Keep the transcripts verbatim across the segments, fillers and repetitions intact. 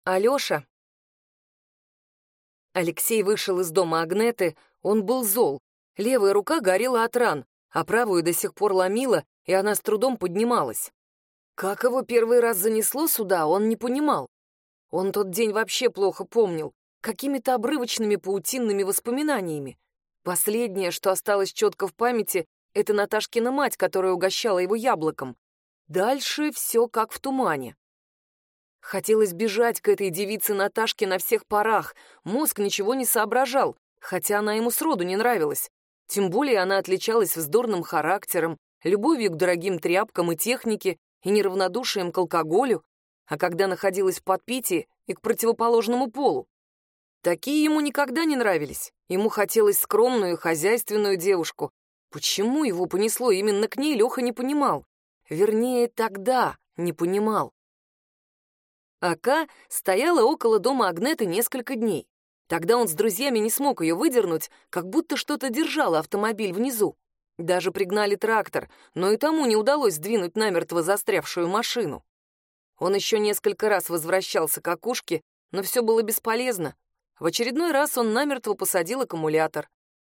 Алёша. Алексей вышел из дома Агнеты, он был зол. Левая рука горела от ран, а правую до сих пор ломила, и она с трудом поднималась. Как его первый раз занесло сюда, он не понимал. Он тот день вообще плохо помнил, какими-то обрывочными паутинными воспоминаниями. Последнее, что осталось четко в памяти, это Наташкина мать, которая угощала его яблоком. Дальше все как в тумане. Хотелось бежать к этой девице Наташке на всех парах. Мозг ничего не соображал, хотя она ему сроду не нравилась. Тем более она отличалась вздорным характером, любовью к дорогим тряпкам и технике и неравнодушием к алкоголю, а когда находилась в подпитии, и к противоположному полу. Такие ему никогда не нравились. Ему хотелось скромную, хозяйственную девушку. Почему его понесло именно к ней, Леха не понимал. Вернее, тогда не понимал. Ака стояла около дома Агнеты несколько дней. Тогда он с друзьями не смог ее выдернуть, как будто что-то держало автомобиль внизу. Даже пригнали трактор, но и тому не удалось сдвинуть намертво застрявшую машину. Он еще несколько раз возвращался к Акушке, но все было бесполезно. В очередной раз он намертво посадил аккумулятор.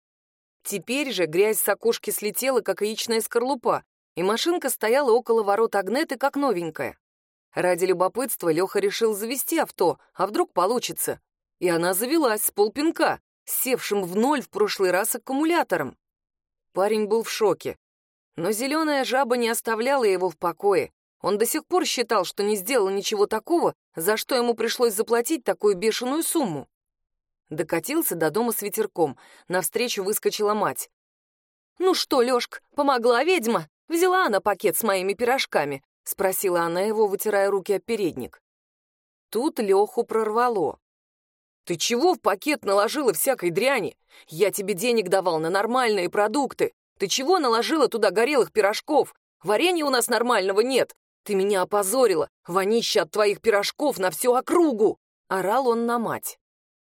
Теперь же грязь с Акушки слетела, как яичная скорлупа, и машинка стояла около ворот Агнеты, как новенькая. Ради любопытства Леха решил завести авто, а вдруг получится. И она завелась с полпинка, севшим в ноль в прошлый раз аккумулятором. Парень был в шоке. Но зеленая жаба не оставляла его в покое. Он до сих пор считал, что не сделал ничего такого, за что ему пришлось заплатить такую бешеную сумму. Докатился до дома с ветерком. Навстречу выскочила мать. «Ну что, Лёшка, помогла ведьма? Взяла она пакет с моими пирожками?» — спросила она его, вытирая руки об передник. Тут Леху прорвало. «Ты чего в пакет наложила всякой дряни? Я тебе денег давал на нормальные продукты. Ты чего наложила туда горелых пирожков? Варенья у нас нормального нет. Ты меня опозорила. Вонища от твоих пирожков на всю округу!» — орал он на мать.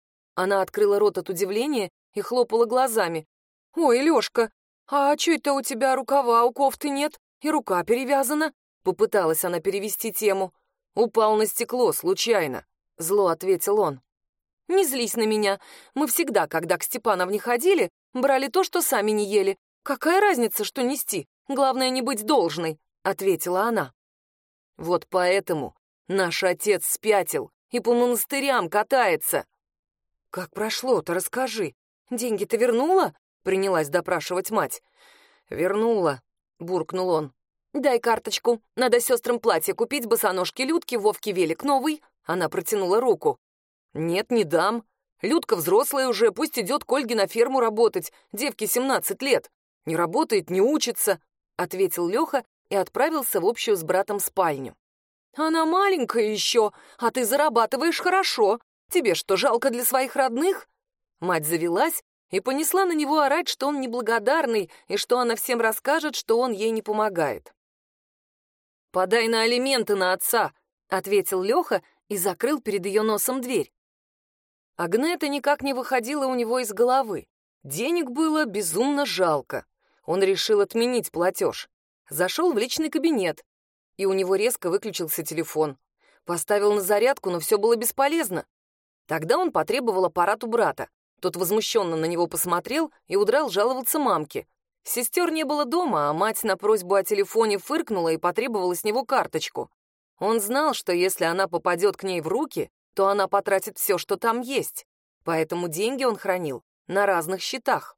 Она открыла рот от удивления и хлопала глазами. «Ой, Лешка, а чё это у тебя рукава у кофты нет и рука перевязана?» Попыталась она перевести тему. «Упал на стекло, случайно», — зло ответил он. «Не злись на меня. Мы всегда, когда к Степановне ходили, брали то, что сами не ели. Какая разница, что нести? Главное, не быть должной», — ответила она. «Вот поэтому наш отец спятил и по монастырям катается». «Как прошло-то, расскажи. Деньги-то вернула?» — принялась допрашивать мать. «Вернула», — буркнул он. «Дай карточку. Надо сестрам платье купить, босоножки Людке, Вовке велик новый». Она протянула руку. «Нет, не дам. Людка взрослая уже, пусть идет к Ольге на ферму работать. Девке семнадцать лет. Не работает, не учится», — ответил Леха и отправился в общую с братом спальню. «Она маленькая еще, а ты зарабатываешь хорошо. Тебе что, жалко для своих родных?» Мать завелась и понесла на него орать, что он неблагодарный и что она всем расскажет, что он ей не помогает. «Подай на алименты на отца», — ответил Леха и закрыл перед ее носом дверь. Агнета никак не выходила у него из головы. Денег было безумно жалко. Он решил отменить платеж. Зашел в личный кабинет, и у него резко выключился телефон. Поставил на зарядку, но все было бесполезно. Тогда он потребовал аппарат у брата. Тот возмущенно на него посмотрел и удрал жаловаться мамке. Сестер не было дома, а мать на просьбу о телефоне фыркнула и потребовала с него карточку. Он знал, что если она попадет к ней в руки, то она потратит все, что там есть. Поэтому деньги он хранил на разных счетах.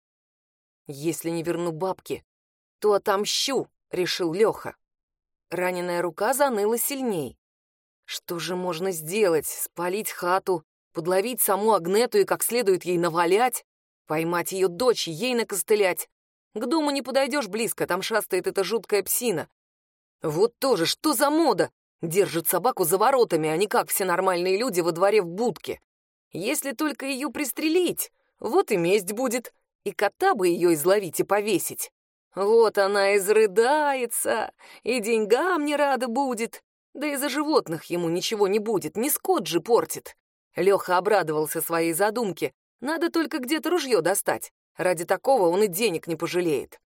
«Если не верну бабки, то отомщу», — решил Леха. Раненая рука заныла сильней. Что же можно сделать? Спалить хату, подловить саму Агнету и как следует ей навалять, поймать ее дочь и ей накостылять. К дому не подойдешь близко, там шастает эта жуткая псина. Вот тоже, что за мода? Держит собаку за воротами, а не как все нормальные люди во дворе в будке. Если только ее пристрелить, вот и месть будет, и кота бы ее изловить и повесить. Вот она изрыдается, и деньгам не рада будет. Да и за животных ему ничего не будет, не скот же портит. Леха обрадовался своей задумке. Надо только где-то ружье достать. Ради такого он и денег не пожалеет.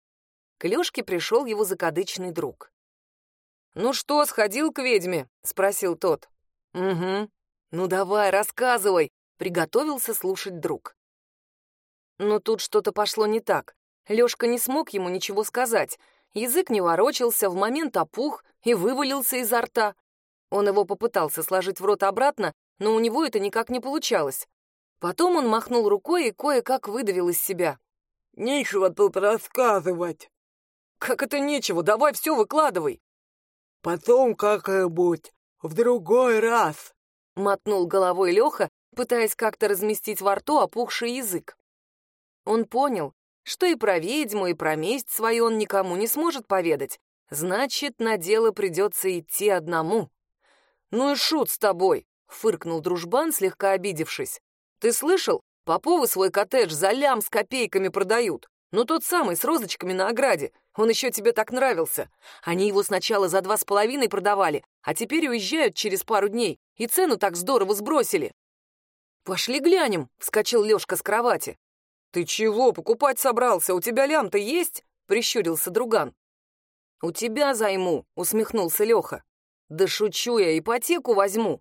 К Лешке пришел его закадычный друг. «Ну что, сходил к ведьме?» — спросил тот. Угу. Ну давай, рассказывай, приготовился слушать друг. Но тут что-то пошло не так. Лёшка не смог ему ничего сказать. Язык не ворочался, в момент опух и вывалился изо рта. Он его попытался сложить в рот обратно, но у него это никак не получалось. Потом он махнул рукой и кое-как выдавил из себя. «Нечего тут рассказывать». «Как это нечего? Давай все выкладывай». «Потом как-нибудь, в другой раз», — мотнул головой Леха, пытаясь как-то разместить во рту опухший язык. Он понял, что и про ведьму, и про месть свою он никому не сможет поведать. Значит, на дело придется идти одному. «Ну и шут с тобой», — фыркнул дружбан, слегка обидевшись. «Ты слышал? Поповы свой коттедж за лям с копейками продают. Ну тот самый, с розочками на ограде. Он еще тебе так нравился. Они его сначала за два с половиной продавали, а теперь уезжают через пару дней, и цену так здорово сбросили». «Пошли глянем», — вскочил Лешка с кровати. «Ты чего, покупать собрался? У тебя лям-то есть?» — прищурился друган. «У тебя займу», — усмехнулся Леха. «Да шучу я, ипотеку возьму».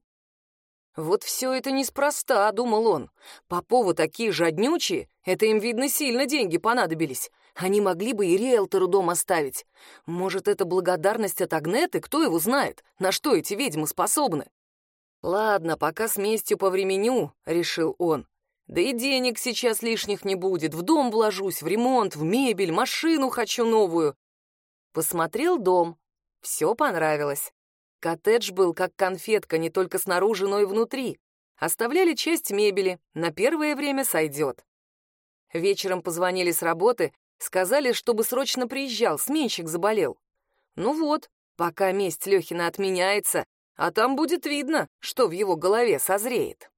Вот все это неспроста, думал он. Поповы такие жаднючие, это им, видно, сильно деньги понадобились. Они могли бы и риэлтору дом оставить. Может, это благодарность от Агнеты, кто его знает, на что эти ведьмы способны. «Ладно, пока с местью повременю», — решил он. «Да и денег сейчас лишних не будет, в дом вложусь, в ремонт, в мебель, машину хочу новую». Посмотрел дом, все понравилось. Коттедж был как конфетка, не только снаружи, но и внутри. Оставляли часть мебели, на первое время сойдет. Вечером позвонили с работы, сказали, чтобы срочно приезжал, сменщик заболел. Ну вот, пока месть Лёхина отменяется, а там будет видно, что в его голове созреет.